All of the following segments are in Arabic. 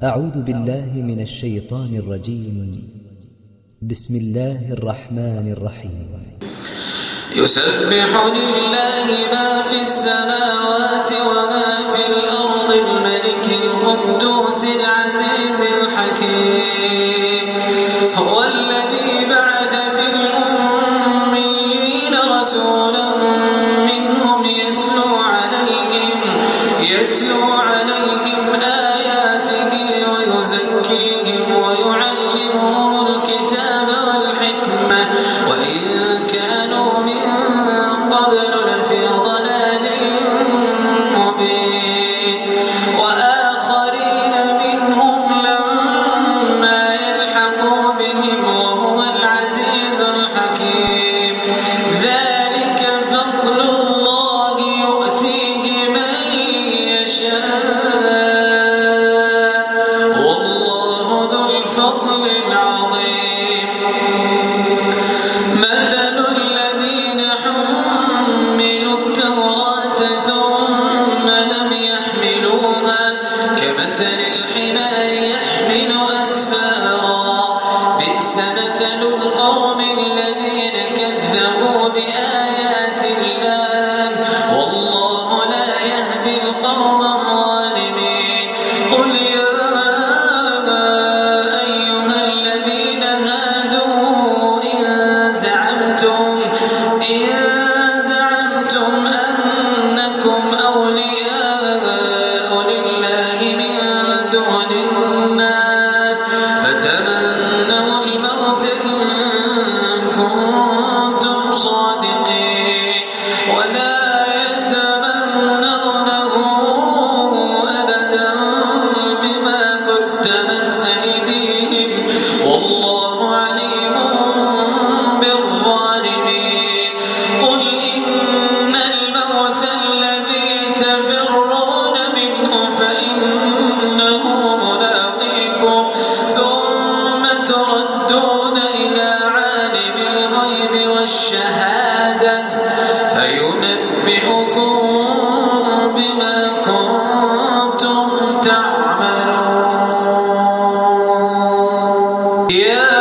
أعوذ بالله من الشيطان الرجيم. بسم الله الرحمن الرحيم. يسبح لله ما في السماوات وما في الأرض الملك القدوس العزيز الحكيم. هو الذي بعث في الأميين رسولا منهم يتلو عليهم آياته ويزكيهم ويعلمهم الكتاب والحكمة وإن كانوا من قبل لفي ضلال مبين وآخرين منهم لما يلحقوا بهم وهو العزيز الحكيم. ذلك فضل الله يؤتيه من يشاء والله ذو الفضل العظيم. مثل الذين حملوا التوراة ثم لم يحملوها كمثل الحمار يحمل أسفارا بئس مثل القوم الذين كذبوا بآيات الله والله لا يهدي القوم الظالمين. قل يا أيها الذين هادوا إن زعمتم أنكم أولياء لله من دون الناس فتمنوا الموت إن كنتم صادقين ولا يتمنونه أبدا بما قدمت أيديهم والله عليم بالظالمين. قل إن الموت الذي تفرون منه فإنه ملاقيكم ثم تردون إلى عالم الغيب والشهادة فينبئكم بما كنتم تعملون. يا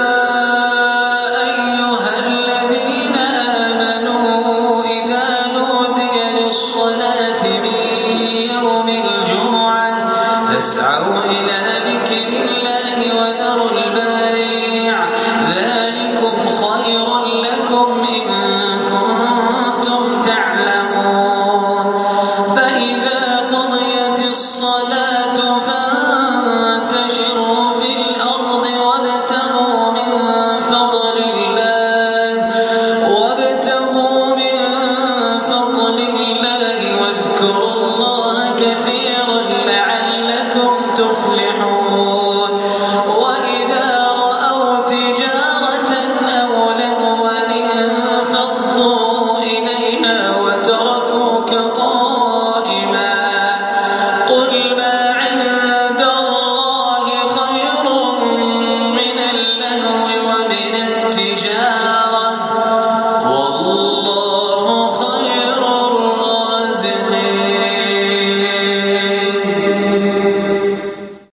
أيها الذين آمنوا إذا نودي للصلاة من يوم الجمعة فاسعوا إلى ذكر الله وذروا البيع ذلكم خير لكم إن كنتم تعلمون. فإذا قضيت الصلاة فانتشروا في الأرض وابتغوا من فضل الله واذكروا الله كثيرا